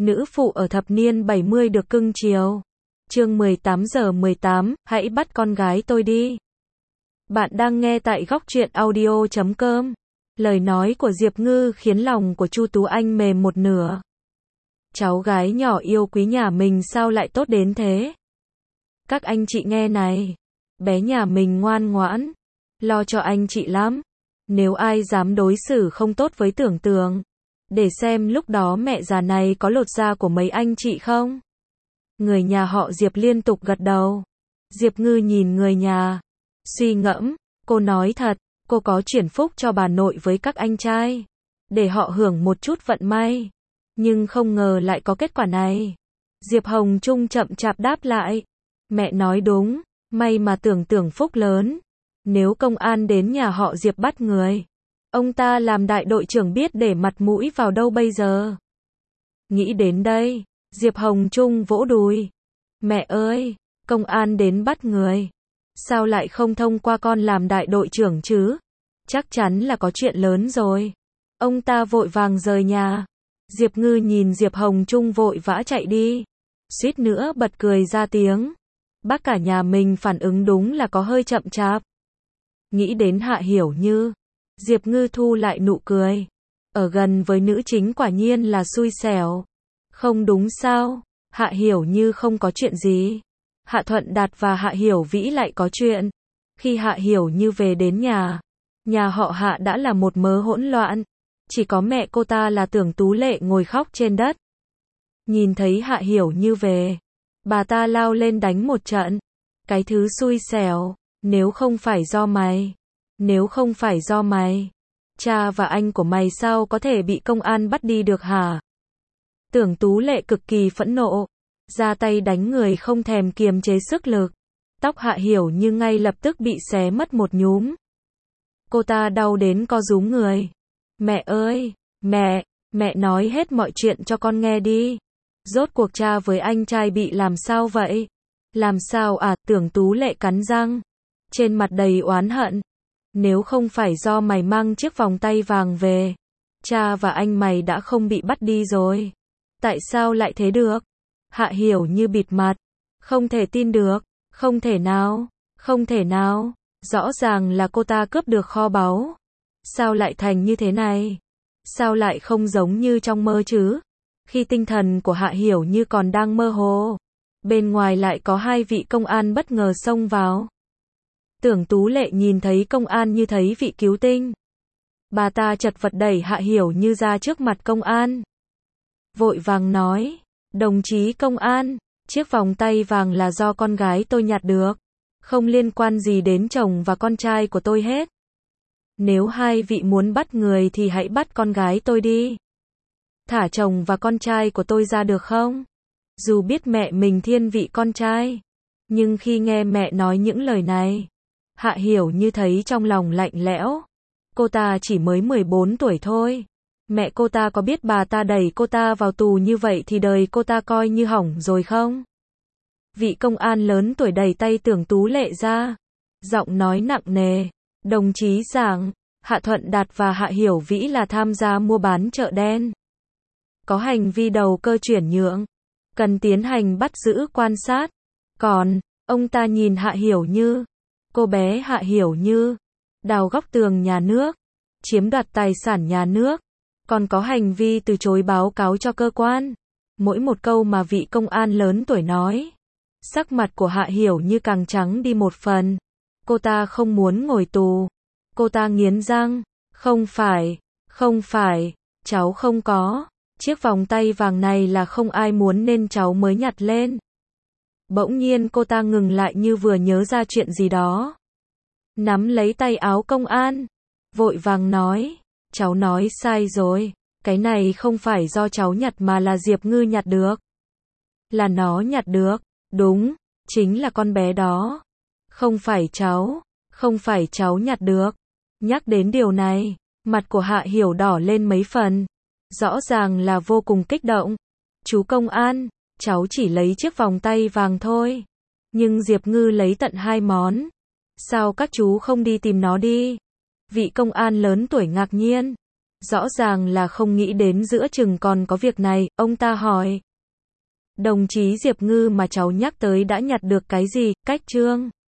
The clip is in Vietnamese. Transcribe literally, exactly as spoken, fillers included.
Nữ phụ ở thập niên bảy mươi được cưng chiều. Chương mười tám giờ mười tám, hãy bắt con gái tôi đi. Bạn đang nghe tại góc truyện audio chấm com. Lời nói của Diệp Ngư khiến lòng của Chu Tú Anh mềm một nửa. Cháu gái nhỏ yêu quý nhà mình sao lại tốt đến thế? Các anh chị nghe này. Bé nhà mình ngoan ngoãn. Lo cho anh chị lắm. Nếu ai dám đối xử không tốt với Tưởng Tường, để xem lúc đó mẹ già này có lột da của mấy anh chị không? Người nhà họ Diệp liên tục gật đầu. Diệp Ngư nhìn người nhà, suy ngẫm, cô nói thật, cô có chuyển phúc cho bà nội với các anh trai, để họ hưởng một chút vận may. Nhưng không ngờ lại có kết quả này. Diệp Hồng Trung chậm chạp đáp lại. Mẹ nói đúng, may mà Tưởng Tưởng phúc lớn. Nếu công an đến nhà họ Diệp bắt người, ông ta làm đại đội trưởng biết để mặt mũi vào đâu bây giờ? Nghĩ đến đây, Diệp Hồng Trung vỗ đùi. Mẹ ơi, công an đến bắt người, sao lại không thông qua con làm đại đội trưởng chứ? Chắc chắn là có chuyện lớn rồi. Ông ta vội vàng rời nhà. Diệp Ngư nhìn Diệp Hồng Trung vội vã chạy đi, suýt nữa bật cười ra tiếng. Bác cả nhà mình phản ứng đúng là có hơi chậm chạp. Nghĩ đến Hạ Hiểu Như, Diệp Ngư thu lại nụ cười. Ở gần với nữ chính quả nhiên là xui xẻo. Không đúng sao? Hạ Hiểu Như không có chuyện gì. Hạ Thuận Đạt và Hạ Hiểu Vĩ lại có chuyện. Khi Hạ Hiểu Như về đến nhà, nhà họ Hạ đã là một mớ hỗn loạn. Chỉ có mẹ cô ta là Tưởng Tú Lệ ngồi khóc trên đất. Nhìn thấy Hạ Hiểu Như về, bà ta lao lên đánh một trận. Cái thứ xui xẻo, nếu không phải do mày, nếu không phải do mày, cha và anh của mày sao có thể bị công an bắt đi được hả? Tưởng Tú Lệ cực kỳ phẫn nộ, ra tay đánh người không thèm kiềm chế sức lực. Tóc Hạ Hiểu Như ngay lập tức bị xé mất một nhúm. Cô ta đau đến co rúm người. Mẹ ơi, mẹ, mẹ nói hết mọi chuyện cho con nghe đi. Rốt cuộc cha với anh trai bị làm sao vậy? Làm sao à? Tưởng Tú Lệ cắn răng, trên mặt đầy oán hận. Nếu không phải do mày mang chiếc vòng tay vàng về, cha và anh mày đã không bị bắt đi rồi. Tại sao lại thế được? Hạ Hiểu Như bịt mặt. Không thể tin được. Không thể nào. Không thể nào. Rõ ràng là cô ta cướp được kho báu. Sao lại thành như thế này? Sao lại không giống như trong mơ chứ? Khi tinh thần của Hạ Hiểu Như còn đang mơ hồ, bên ngoài lại có hai vị công an bất ngờ xông vào. Tưởng Tú Lệ nhìn thấy công an như thấy vị cứu tinh. Bà ta chật vật đẩy Hạ Hiểu Như ra trước mặt công an. Vội vàng nói, đồng chí công an, chiếc vòng tay vàng là do con gái tôi nhặt được, không liên quan gì đến chồng và con trai của tôi hết. Nếu hai vị muốn bắt người thì hãy bắt con gái tôi đi. Thả chồng và con trai của tôi ra được không? Dù biết mẹ mình thiên vị con trai, nhưng khi nghe mẹ nói những lời này, Hạ Hiểu Như thấy trong lòng lạnh lẽo. Cô ta chỉ mới mười bốn tuổi thôi. Mẹ cô ta có biết bà ta đẩy cô ta vào tù như vậy thì đời cô ta coi như hỏng rồi không? Vị công an lớn tuổi đẩy tay Tưởng Tú Lệ ra, giọng nói nặng nề. Đồng chí giảng, Hạ Thuận Đạt và Hạ Hiểu Vĩ là tham gia mua bán chợ đen, có hành vi đầu cơ chuyển nhượng, cần tiến hành bắt giữ quan sát. Còn, ông ta nhìn Hạ Hiểu Như, cô bé Hạ Hiểu Như, đào góc tường nhà nước, chiếm đoạt tài sản nhà nước, còn có hành vi từ chối báo cáo cho cơ quan. Mỗi một câu mà vị công an lớn tuổi nói, sắc mặt của Hạ Hiểu Như càng trắng đi một phần. Cô ta không muốn ngồi tù. Cô ta nghiến răng. Không phải, không phải, cháu không có. Chiếc vòng tay vàng này là không ai muốn nên cháu mới nhặt lên. Bỗng nhiên cô ta ngừng lại như vừa nhớ ra chuyện gì đó. Nắm lấy tay áo công an, vội vàng nói, cháu nói sai rồi. Cái này không phải do cháu nhặt mà là Diệp Ngư nhặt được. Là nó nhặt được, đúng, chính là con bé đó. Không phải cháu, không phải cháu nhặt được. Nhắc đến điều này, mặt của Hạ Hiểu đỏ lên mấy phần. Rõ ràng là vô cùng kích động. Chú công an, cháu chỉ lấy chiếc vòng tay vàng thôi. Nhưng Diệp Ngư lấy tận hai món. Sao các chú không đi tìm nó đi? Vị công an lớn tuổi ngạc nhiên. Rõ ràng là không nghĩ đến giữa chừng còn có việc này, ông ta hỏi. Đồng chí Diệp Ngư mà cháu nhắc tới đã nhặt được cái gì, cách chương?